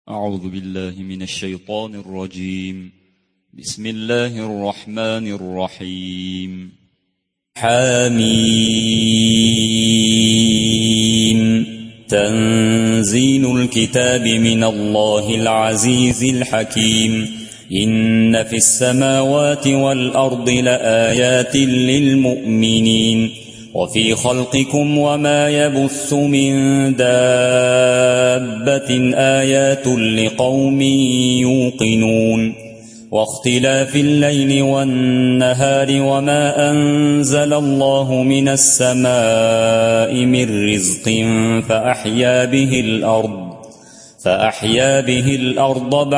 أعوذ بالله من الشيطان الرجيم. بسم الله الرحمن الرحيم. حميم. تنزيل الكتاب من الله العزيز الحكيم. إن في السماوات والأرض لآيات للمؤمنين وفي خلقكم وما يبث من دابة آيات لقوم يوقنون واختلاف الليل والنهار وما أنزل الله من السماء من رزق فأحيا به الأرض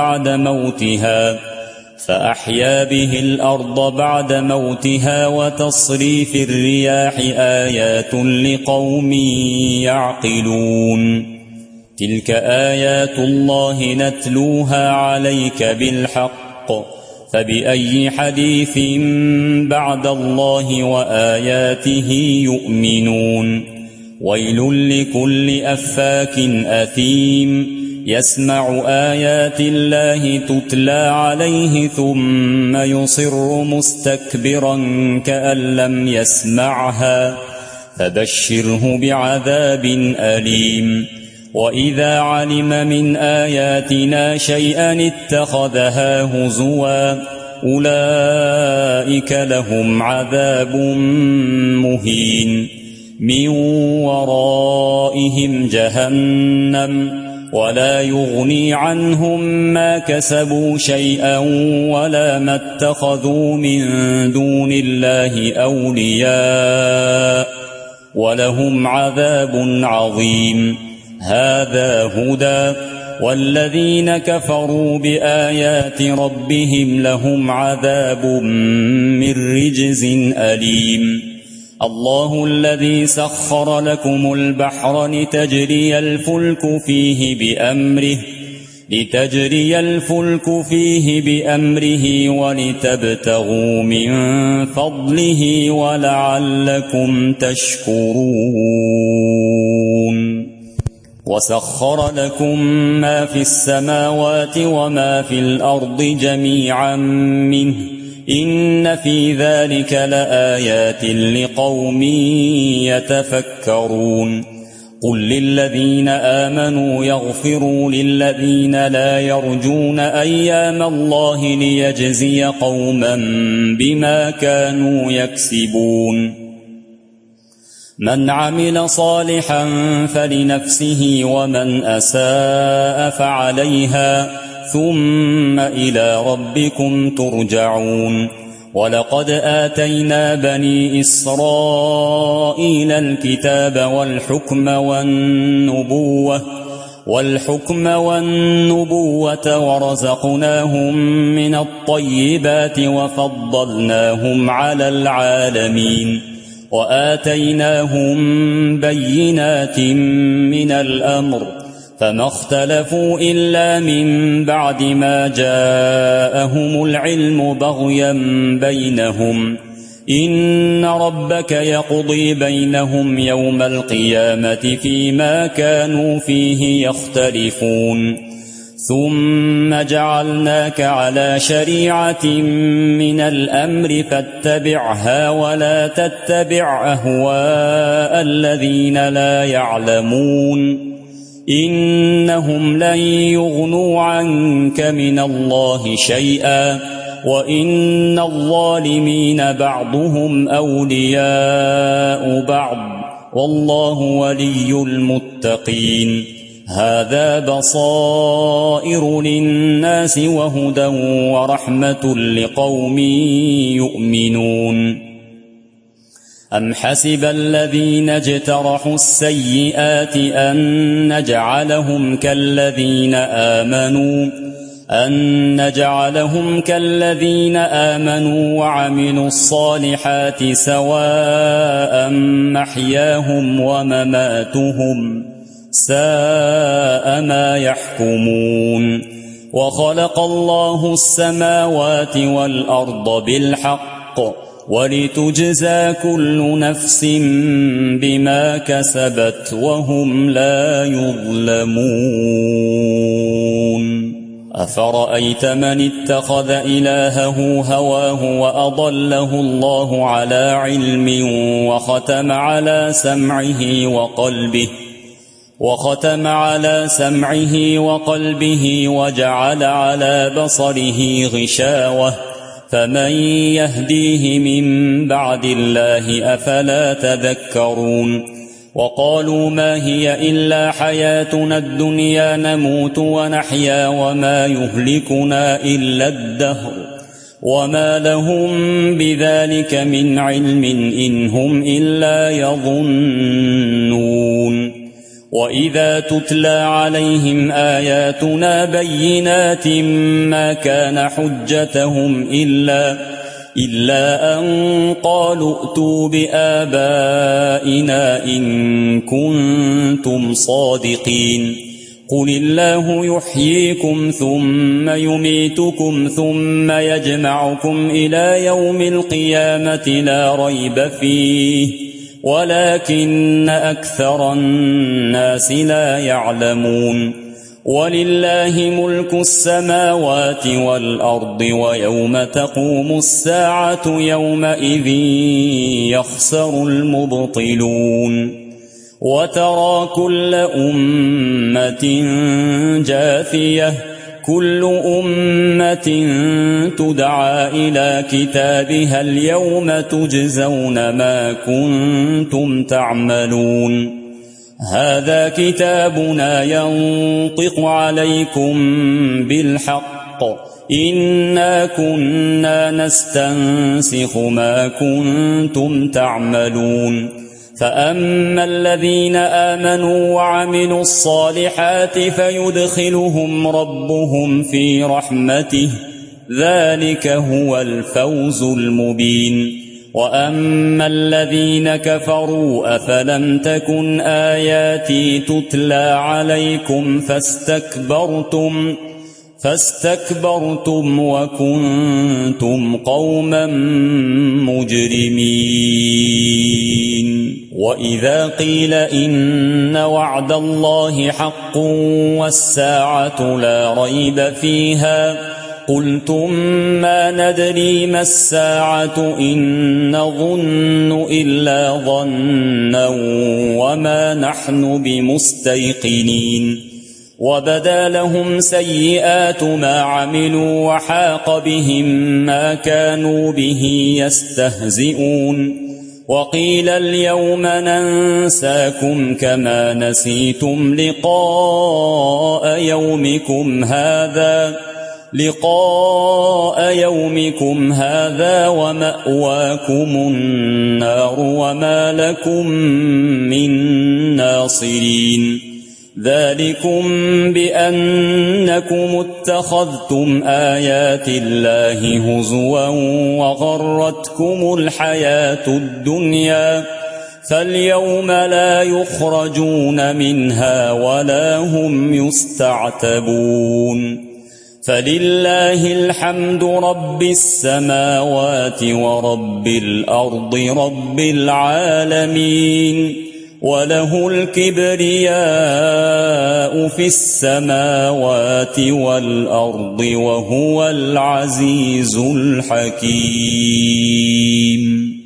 بعد موتها وتصريف الرياح آيات لقوم يعقلون. تلك آيات الله نتلوها عليك بالحق، فبأي حديث بعد الله وآياته يؤمنون. ويل لكل أفاك أثيم يسمع آيات الله تتلى عليه ثم يصر مستكبرا كأن لم يسمعها، فبشره بعذاب أليم. وإذا علم من آياتنا شيئا اتخذها هزوا، أولئك لهم عذاب مهين. من ورائهم جهنم ولا يغني عنهم ما كسبوا شيئا ولا ما اتخذوا من دون الله أولياء، ولهم عذاب عظيم. هذا هدى، والذين كفروا بآيات ربهم لهم عذاب من رجز أليم. الله الذي سخر لكم البحر لتجري الفلك فيه بأمره ولتبتغوا من فضله ولعلكم تشكرون. وسخر لكم ما في السماوات وما في الأرض جميعا منه، إن في ذلك لآيات لقوم يتفكرون. قل للذين آمنوا يغفروا للذين لا يرجون أيام الله ليجزي قوما بما كانوا يكسبون. من عمل صالحا فلنفسه ومن أساء فعليها، ثم إلى ربكم ترجعون. ولقد آتينا بني إسرائيل الكتاب والحكم والنبوة ورزقناهم من الطيبات وفضلناهم على العالمين، وآتيناهم بينات من الأمر، فما اختلفوا إلا من بعد ما جاءهم العلم بغيا بينهم. إن ربك يقضي بينهم يوم القيامة فيما كانوا فيه يختلفون. ثم جعلناك على شريعة من الأمر فاتبعها ولا تتبع أهواء الذين لا يعلمون، إنهم لن يغنوا عنك من الله شيئا، وإن الظالمين بعضهم أولياء بعض، والله ولي المتقين. هذا بصائر للناس وهدى ورحمة لقوم يؤمنون. أم حسب الذين اجترحوا السيئات أن نجعلهم كالذين آمنوا وعملوا الصالحات سواء محياهم ومماتهم، ساء ما يحكمون. وخلق الله السماوات والأرض بالحق ولتجزى كل نفس بما كسبت وهم لا يظلمون. أفرأيت من اتخذ إلهه هواه وأضله الله على علم وختم على سمعه وقلبه وجعل على بصره غشاوة فمن يهديه من بعد الله أفلا تذكرون وقالوا ما هي إلا حياتنا الدنيا نموت ونحيا وما يهلكنا إلا الدهر وما لهم بذلك من علم إن هم إلا يظنون وإذا تتلى عليهم آياتنا بينات ما كان حجتهم إلا أن قالوا ائتوا بآبائنا إن كنتم صادقين قل الله يحييكم ثم يميتكم ثم يجمعكم إلى يوم القيامة لا ريب فيه ولكن أكثر الناس لا يعلمون ولله ملك السماوات والأرض ويوم تقوم الساعة يومئذ يخسر المبطلون وترى كل أمة جاثية كل أمة تدعى إلى كتابها اليوم تجزون ما كنتم تعملون هذا كتابنا ينطق عليكم بالحق إنا كنا نستنسخ ما كنتم تعملون فأما الذين آمنوا وعملوا الصالحات فيدخلهم ربهم في رحمته ذلك هو الفوز المبين وأما الذين كفروا أفلم تكن آياتي تتلى عليكم فاستكبرتم وكنتم قوما مجرمين وإذا قيل إن وعد الله حق والساعة لا ريب فيها قلتم ما ندري ما الساعة إن نظن إلا ظنا وما نحن بمستيقنين وبدا لهم سيئات ما عملوا وحاق بهم ما كانوا به يستهزئون وقيل اليوم ننساكم كما نسيتم لقاء يومكم هذا ومأواكم النار وما لكم من ناصرين ذلكم بأنكم اتخذتم آيات الله هزوا وغرتكم الحياة الدنيا فاليوم لا يخرجون منها ولا هم يستعتبون فلله الحمد رب السماوات ورب الأرض رب العالمين وله الكبرياء في السماوات والأرض وهو العزيز الحكيم.